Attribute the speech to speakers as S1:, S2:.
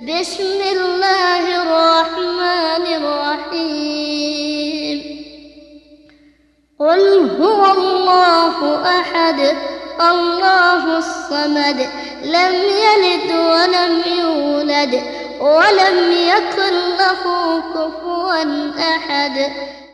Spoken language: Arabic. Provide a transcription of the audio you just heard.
S1: بسم الله الرحمن الرحيم. قل هو الله أحد الله الصمد لم يلد ولم يولد ولم يكن له كفوا أحد.